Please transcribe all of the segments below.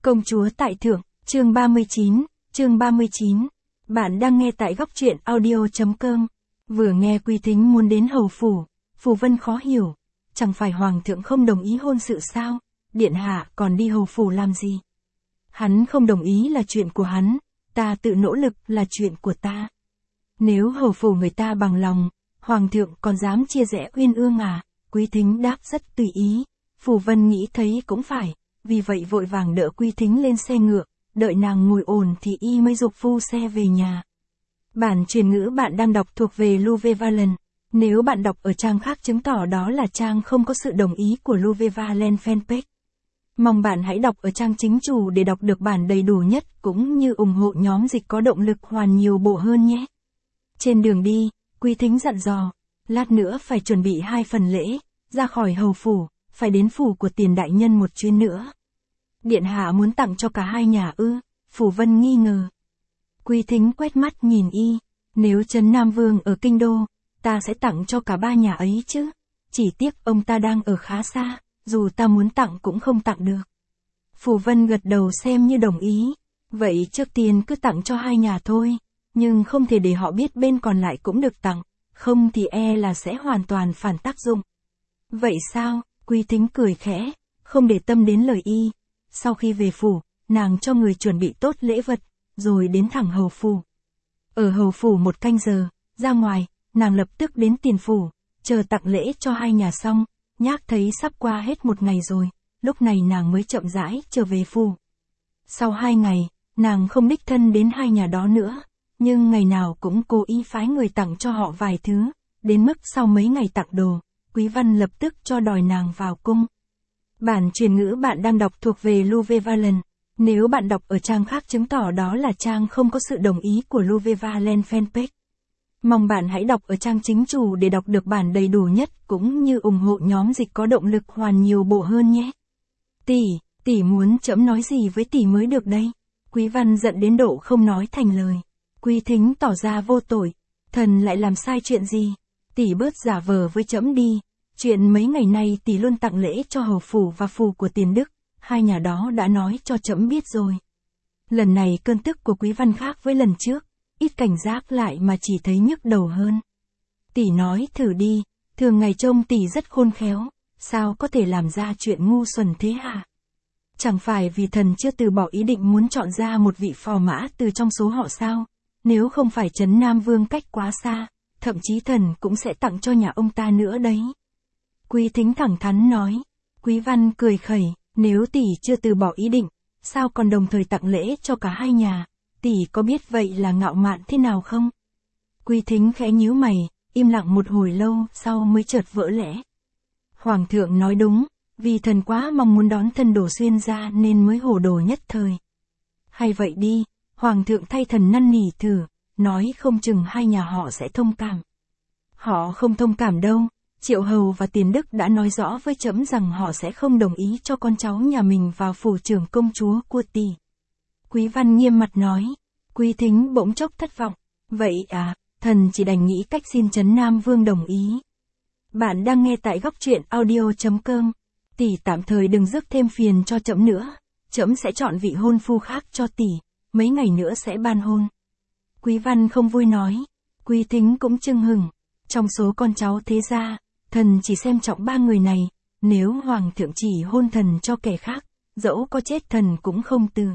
Công chúa tại thượng, chương 39. Bạn đang nghe tại góc truyện audio.com. Vừa nghe Quý Thính muốn đến hầu phủ, Phù Vân khó hiểu. Chẳng phải hoàng thượng không đồng ý hôn sự sao? Điện hạ còn đi hầu phủ làm gì? Hắn không đồng ý là chuyện của hắn, ta tự nỗ lực là chuyện của ta. Nếu hầu phủ người ta bằng lòng, hoàng thượng còn dám chia rẽ uyên ương à? Quý Thính đáp rất tùy ý. Phù Vân nghĩ thấy cũng phải, vì vậy vội vàng đỡ Quý Thính lên xe ngựa, đợi nàng ngồi ổn thì y mới giục phu xe về nhà. Bản truyền ngữ bạn đang đọc thuộc về Louve Valen. Nếu bạn đọc ở trang khác chứng tỏ đó là trang không có sự đồng ý của Louve Valen fanpage. Mong bạn hãy đọc ở trang chính chủ để đọc được bản đầy đủ nhất cũng như ủng hộ nhóm dịch có động lực hoàn nhiều bộ hơn nhé. Trên đường đi, Quý Thính dặn dò, lát nữa phải chuẩn bị 2 phần lễ, ra khỏi hầu phủ, phải đến phủ của tiền đại nhân một chuyến nữa. Điện hạ muốn tặng cho cả hai nhà ư? Phù Vân nghi ngờ. Quý Thính quét mắt nhìn y, nếu Trấn Nam Vương ở kinh đô, ta sẽ tặng cho cả 3 nhà ấy chứ. Chỉ tiếc ông ta đang ở khá xa, dù ta muốn tặng cũng không tặng được. Phù Vân gật đầu xem như đồng ý. Vậy trước tiên cứ tặng cho 2 nhà thôi, nhưng không thể để họ biết bên còn lại cũng được tặng, không thì e là sẽ hoàn toàn phản tác dụng. Vậy sao? Quý Thính cười khẽ, không để tâm đến lời y. Sau khi về phủ, nàng cho người chuẩn bị tốt lễ vật, rồi đến thẳng hầu phủ. Ở hầu phủ 1 canh giờ, ra ngoài, nàng lập tức đến tiền phủ, chờ tặng lễ cho 2 nhà xong, nhác thấy sắp qua hết 1 ngày rồi, lúc này nàng mới chậm rãi trở về phủ. Sau 2 ngày, nàng không đích thân đến 2 nhà đó nữa, nhưng ngày nào cũng cố ý phái người tặng cho họ vài thứ, đến mức sau mấy ngày tặng đồ, Quý Văn lập tức cho đòi nàng vào cung. Bản truyền ngữ bạn đang đọc thuộc về Louve Valen. Nếu bạn đọc ở trang khác chứng tỏ đó là trang không có sự đồng ý của Louve Valen fanpage. Mong bạn hãy đọc ở trang chính chủ để đọc được bản đầy đủ nhất cũng như ủng hộ nhóm dịch có động lực hoàn nhiều bộ hơn nhé. Tỷ muốn trẫm nói gì với tỷ mới được đây? Quý Văn giận đến độ không nói thành lời. Quý Thính tỏ ra vô tội. Thần lại làm sai chuyện gì? Tỷ bớt giả vờ với trẫm đi. Chuyện mấy ngày nay tỷ luôn tặng lễ cho hầu phủ và phủ của tiền đức, 2 nhà đó đã nói cho trẫm biết rồi. Lần này cơn tức của Quý Văn khác với lần trước, ít cảnh giác lại mà chỉ thấy nhức đầu hơn. Tỷ nói thử đi, thường ngày trông tỷ rất khôn khéo, sao có thể làm ra chuyện ngu xuẩn thế hả? Chẳng phải vì thần chưa từ bỏ ý định muốn chọn ra một vị phò mã từ trong số họ sao? Nếu không phải Trấn Nam Vương cách quá xa, thậm chí thần cũng sẽ tặng cho nhà ông ta nữa đấy. Quý Thính thẳng thắn nói. Quý Văn cười khẩy, nếu tỷ chưa từ bỏ ý định, sao còn đồng thời tặng lễ cho cả 2 nhà, tỷ có biết vậy là ngạo mạn thế nào không? Quý Thính khẽ nhíu mày, im lặng một hồi lâu sau mới chợt vỡ lẽ. Hoàng thượng nói đúng, vì thần quá mong muốn đón thân Đồ Xuyên ra nên mới hồ đồ nhất thời. Hay vậy đi, Hoàng thượng thay thần năn nỉ thử, nói không chừng 2 nhà họ sẽ thông cảm. Họ không thông cảm đâu. Triệu Hầu và Tiền Đức đã nói rõ với trẫm rằng họ sẽ không đồng ý cho con cháu nhà mình vào phủ trưởng công chúa của tỷ. Quý Văn nghiêm mặt nói. Quý Thính bỗng chốc thất vọng. Vậy à, thần chỉ đành nghĩ cách xin Trấn Nam Vương đồng ý. Bạn đang nghe tại góc truyện audio.com. Tỷ tạm thời đừng rước thêm phiền cho trẫm nữa. Trẫm sẽ chọn vị hôn phu khác cho tỷ, mấy ngày nữa sẽ ban hôn. Quý Văn không vui nói. Quý Thính cũng chưng hửng. Trong số con cháu thế gia, thần chỉ xem trọng 3 người này, nếu hoàng thượng chỉ hôn thần cho kẻ khác, dẫu có chết thần cũng không từ.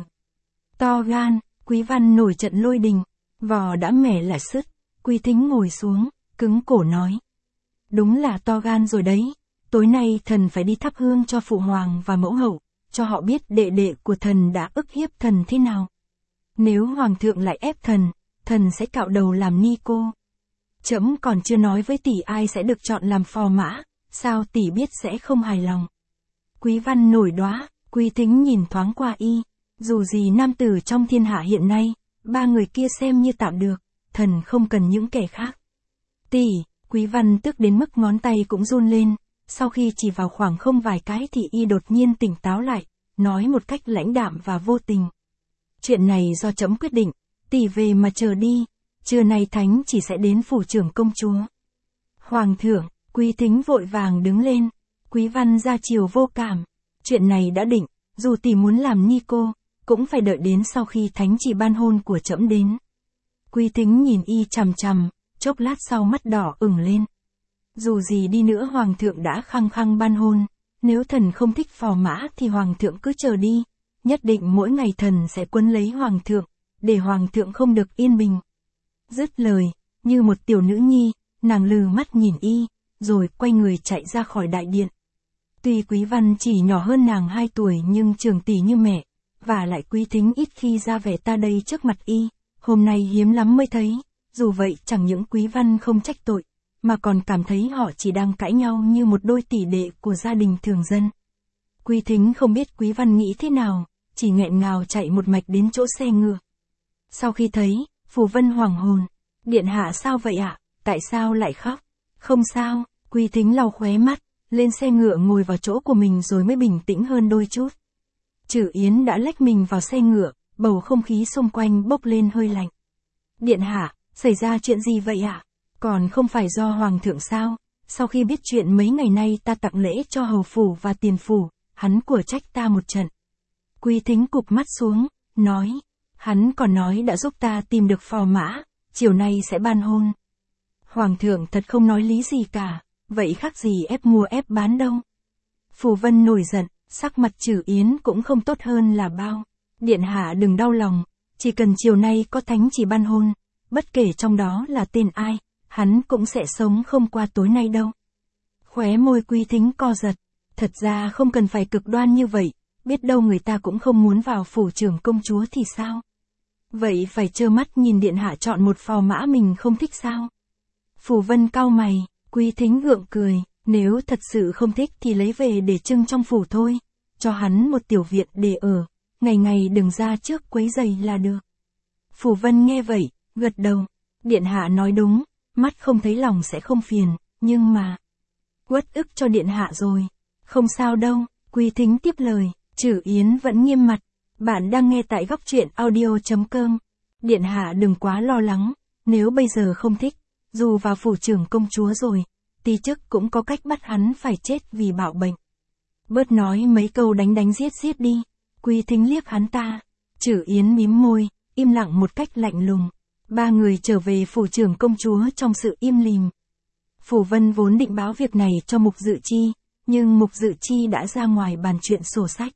To gan, Quý Văn nổi trận lôi đình, vò đã mẻ là sứt. Quý Thính ngồi xuống, cứng cổ nói. Đúng là to gan rồi đấy, tối nay thần phải đi thắp hương cho phụ hoàng và mẫu hậu, cho họ biết đệ đệ của thần đã ức hiếp thần thế nào. Nếu hoàng thượng lại ép thần sẽ cạo đầu làm ni cô. Trẫm còn chưa nói với tỷ ai sẽ được chọn làm phò mã, sao tỷ biết sẽ không hài lòng. Quý Văn nổi đoá, Quý Thính nhìn thoáng qua y, dù gì nam tử trong thiên hạ hiện nay, 3 người kia xem như tạm được, thần không cần những kẻ khác. Tỷ, Quý Văn tức đến mức ngón tay cũng run lên, sau khi chỉ vào khoảng không vài cái thì y đột nhiên tỉnh táo lại, nói một cách lãnh đạm và vô tình. Chuyện này do trẫm quyết định, tỷ về mà chờ đi. Trưa nay thánh chỉ sẽ đến phủ trưởng công chúa. Hoàng thượng, Quý Thính vội vàng đứng lên. Quý Văn ra chiều vô cảm. Chuyện này đã định, dù tỷ muốn làm ni cô, cũng phải đợi đến sau khi thánh chỉ ban hôn của trẫm đến. Quý Thính nhìn y chằm chằm, chốc lát sau mắt đỏ ửng lên. Dù gì đi nữa hoàng thượng đã khăng khăng ban hôn, nếu thần không thích phò mã thì hoàng thượng cứ chờ đi, nhất định mỗi ngày thần sẽ quấn lấy hoàng thượng, để hoàng thượng không được yên bình. Dứt lời, như một tiểu nữ nhi, nàng lừ mắt nhìn y, rồi quay người chạy ra khỏi đại điện. Tuy Quý Văn chỉ nhỏ hơn nàng 2 tuổi nhưng trưởng tỷ như mẹ, và lại Quý Thính ít khi ra vẻ ta đây trước mặt y, hôm nay hiếm lắm mới thấy, dù vậy chẳng những Quý Văn không trách tội, mà còn cảm thấy họ chỉ đang cãi nhau như một đôi tỷ đệ của gia đình thường dân. Quý Thính không biết Quý Văn nghĩ thế nào, chỉ nghẹn ngào chạy một mạch đến chỗ xe ngựa. Sau khi thấy, Phù Vân hoảng hồn, điện hạ sao vậy ạ, tại sao lại khóc? Không sao, Quý Thính lau khóe mắt, lên xe ngựa ngồi vào chỗ của mình rồi mới bình tĩnh hơn đôi chút. Trử Yến đã lách mình vào xe ngựa, bầu không khí xung quanh bốc lên hơi lạnh. Điện hạ, xảy ra chuyện gì vậy ạ? Còn không phải do hoàng thượng sao? Sau khi biết chuyện mấy ngày nay ta tặng lễ cho hầu phủ và tiền phủ, hắn của trách ta một trận. Quý Thính cụp mắt xuống, nói, hắn còn nói đã giúp ta tìm được phò mã, chiều nay sẽ ban hôn. Hoàng thượng thật không nói lý gì cả, vậy khác gì ép mua ép bán đâu. Phù Vân nổi giận, sắc mặt Trử Yến cũng không tốt hơn là bao. Điện hạ đừng đau lòng, chỉ cần chiều nay có thánh chỉ ban hôn, bất kể trong đó là tên ai, hắn cũng sẽ sống không qua tối nay đâu. Khóe môi Quý Thính co giật, thật ra không cần phải cực đoan như vậy, biết đâu người ta cũng không muốn vào phủ trưởng công chúa thì sao? Vậy phải trơ mắt nhìn điện hạ chọn một phò mã mình không thích sao? Phù Vân cau mày, Quý Thính gượng cười, nếu thật sự không thích thì lấy về để trưng trong phủ thôi, cho hắn một tiểu viện để ở, ngày ngày đừng ra trước quấy rầy là được. Phù Vân nghe vậy, gật đầu, điện hạ nói đúng, mắt không thấy lòng sẽ không phiền, nhưng mà uất ức cho điện hạ rồi. Không sao đâu, Quý Thính tiếp lời, Trử Yến vẫn nghiêm mặt. Bạn đang nghe tại góc truyện audio.com. Điện hạ đừng quá lo lắng, nếu bây giờ không thích, dù vào phủ trưởng công chúa rồi, ti chức cũng có cách bắt hắn phải chết vì bạo bệnh. Bớt nói mấy câu đánh đánh giết giết đi. Quý Thính liếc hắn ta. Trử Yến mím môi, im lặng một cách lạnh lùng. Ba người trở về phủ trưởng công chúa trong sự im lìm. Phù Vân vốn định báo việc này cho Mục Dự Chi, nhưng Mục Dự Chi đã ra ngoài bàn chuyện sổ sách.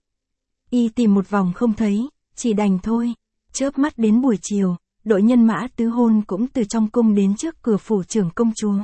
Y tìm một vòng không thấy, chỉ đành thôi. Chớp mắt đến buổi chiều, đội nhân mã tứ hôn cũng từ trong cung đến trước cửa phủ trưởng công chúa.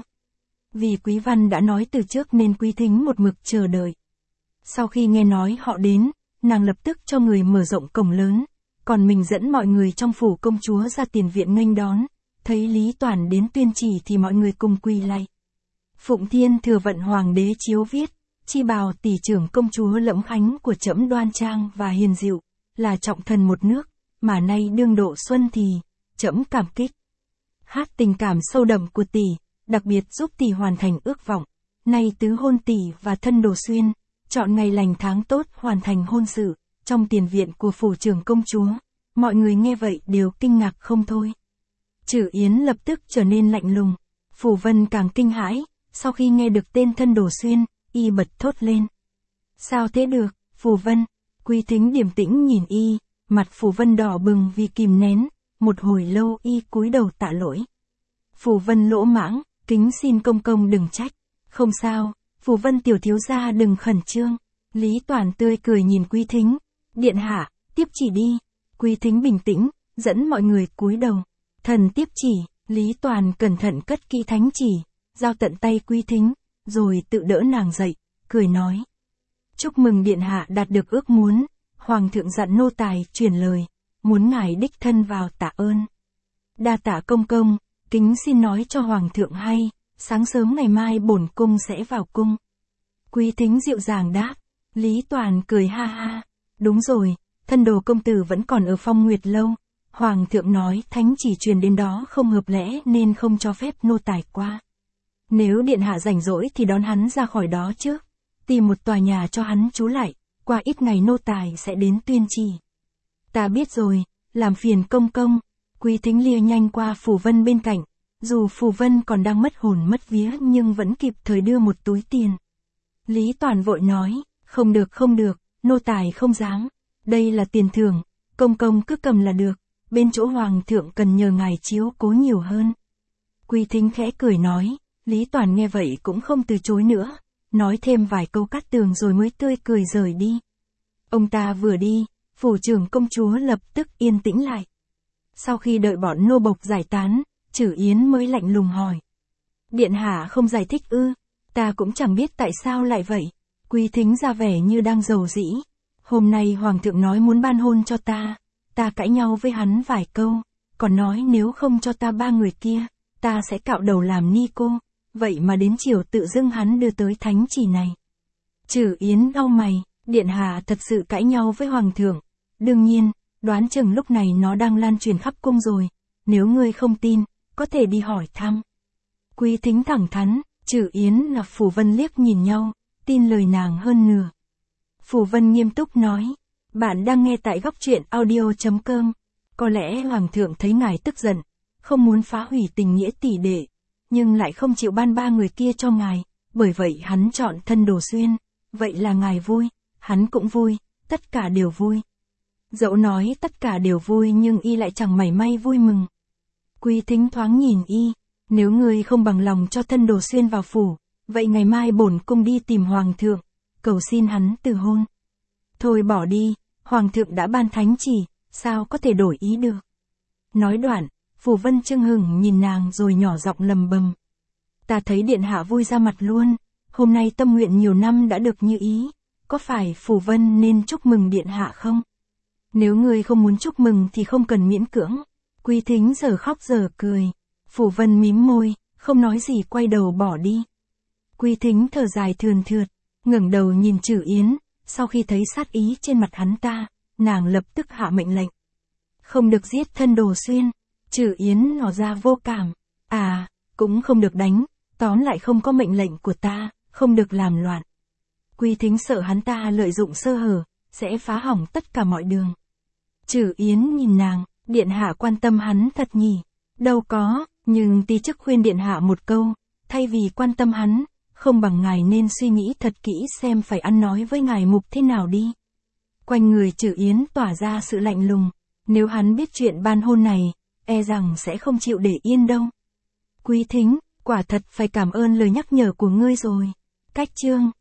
Vì Quý Văn đã nói từ trước nên Quý Thính một mực chờ đợi. Sau khi nghe nói họ đến, nàng lập tức cho người mở rộng cổng lớn, còn mình dẫn mọi người trong phủ công chúa ra tiền viện nghênh đón. Thấy Lý Toàn đến tuyên chỉ thì mọi người cùng quỳ lạy. Phụng Thiên thừa vận hoàng đế chiếu viết, chi bào tỷ trưởng công chúa Lẫm Khánh của trẫm đoan trang và hiền dịu, là trọng thần một nước, mà nay đương độ xuân thì, trẫm cảm kích. Hát tình cảm sâu đậm của tỷ, đặc biệt giúp tỷ hoàn thành ước vọng. Nay tứ hôn tỷ và thân Đồ Xuyên, chọn ngày lành tháng tốt hoàn thành hôn sự, trong tiền viện của phủ trưởng công chúa. Mọi người nghe vậy đều kinh ngạc không thôi. Trử Yến lập tức trở nên lạnh lùng. Phù Vân càng kinh hãi, sau khi nghe được tên thân Đồ Xuyên, y bật thốt lên. Sao thế được, Phù Vân? Quý Thính điềm tĩnh nhìn y, mặt Phù Vân đỏ bừng vì kìm nén, một hồi lâu y cúi đầu tạ lỗi. Phù Vân lỗ mãng, kính xin công công đừng trách. Không sao, Phù Vân tiểu thiếu gia đừng khẩn trương. Lý Toàn tươi cười nhìn Quý Thính. Điện hạ, tiếp chỉ đi. Quý Thính bình tĩnh, dẫn mọi người cúi đầu. Thần tiếp chỉ, Lý Toàn cẩn thận cất kỹ thánh chỉ, giao tận tay Quý Thính, rồi tự đỡ nàng dậy, cười nói. Chúc mừng điện hạ đạt được ước muốn, hoàng thượng dặn nô tài truyền lời, muốn ngài đích thân vào tạ ơn. Đa tạ công công, kính xin nói cho hoàng thượng hay, sáng sớm ngày mai bổn cung sẽ vào cung. Quý Thính dịu dàng đáp. Lý Toàn cười ha ha. Đúng rồi, thân Đồ công tử vẫn còn ở Phong Nguyệt lâu. Hoàng thượng nói thánh chỉ truyền đến đó không hợp lẽ nên không cho phép nô tài qua. Nếu điện hạ rảnh rỗi thì đón hắn ra khỏi đó trước. Tìm một tòa nhà cho hắn trú lại, qua ít ngày nô tài sẽ đến tuyên chỉ. Ta biết rồi, làm phiền công công. Quý Thính lia nhanh qua Phù Vân bên cạnh. Dù Phù Vân còn đang mất hồn mất vía nhưng vẫn kịp thời đưa một túi tiền. Lý Toàn vội nói, không được, nô tài không dám. Đây là tiền thưởng, Công công cứ cầm là được, bên chỗ hoàng thượng cần nhờ ngài chiếu cố nhiều hơn. Quý Thính khẽ cười nói, Lý Toàn nghe vậy cũng không từ chối nữa, nói thêm vài câu cát tường rồi mới tươi cười rời đi. Ông ta vừa đi, phủ trưởng công chúa lập tức yên tĩnh lại. Sau khi đợi bọn nô bộc giải tán, Trử Yến mới lạnh lùng hỏi. Điện hạ không giải thích ư, ta cũng chẳng biết tại sao lại vậy. Quý Thính ra vẻ như đang rầu rĩ. Hôm nay hoàng thượng nói muốn ban hôn cho ta cãi nhau với hắn vài câu, còn nói nếu không cho ta 3 người kia, ta sẽ cạo đầu làm ni cô, vậy mà đến chiều tự dưng hắn đưa tới thánh chỉ này. Trử Yến cau mày, điện hạ thật sự cãi nhau với hoàng thượng, đương nhiên, đoán chừng lúc này nó đang lan truyền khắp cung rồi, nếu ngươi không tin, có thể đi hỏi thăm. Quý Thính thẳng thắn, Trử Yến và Phủ Vân liếc nhìn nhau, tin lời nàng hơn nửa. Phủ Vân nghiêm túc nói, bạn đang nghe tại góc truyện audio.com. Có lẽ hoàng thượng thấy ngài tức giận, không muốn phá hủy tình nghĩa tỷ đệ, nhưng lại không chịu ban 3 người kia cho ngài, bởi vậy hắn chọn Thân Đồ Xuyên, vậy là ngài vui, hắn cũng vui, tất cả đều vui. Dẫu nói tất cả đều vui nhưng y lại chẳng mảy may vui mừng. Quý Thính thoáng nhìn y, nếu ngươi không bằng lòng cho Thân Đồ Xuyên vào phủ, vậy ngày mai bổn cung đi tìm hoàng thượng, cầu xin hắn từ hôn. Thôi bỏ đi, hoàng thượng đã ban thánh chỉ, sao có thể đổi ý được. Nói đoạn, Phủ Vân chưng hửng nhìn nàng rồi nhỏ giọng lầm bầm. Ta thấy điện hạ vui ra mặt luôn, hôm nay tâm nguyện nhiều năm đã được như ý, có phải Phủ Vân nên chúc mừng điện hạ không? Nếu ngươi không muốn chúc mừng thì không cần miễn cưỡng. Quý Thính giờ khóc giờ cười. Phủ Vân mím môi, không nói gì quay đầu bỏ đi. Quý Thính thở dài thườn thượt, ngẩng đầu nhìn Trử Yến, sau khi thấy sát ý trên mặt hắn ta, nàng lập tức hạ mệnh lệnh. Không được giết Thân Đồ Xuyên. Trử Yến ngỏ ra vô cảm. Cũng không được đánh, tóm lại không có mệnh lệnh của ta, không được làm loạn. Quý Thính sợ hắn ta lợi dụng sơ hở, sẽ phá hỏng tất cả mọi đường. Trử Yến nhìn nàng, điện hạ quan tâm hắn thật nhỉ. Đâu có, nhưng ti chức khuyên điện hạ một câu, thay vì quan tâm hắn, không bằng ngài nên suy nghĩ thật kỹ xem phải ăn nói với ngài mục thế nào đi. Quanh người Trử Yến tỏa ra sự lạnh lùng, nếu hắn biết chuyện ban hôn này, e rằng sẽ không chịu để yên đâu. Quý Thính, quả thật phải cảm ơn lời nhắc nhở của ngươi rồi. Cách chương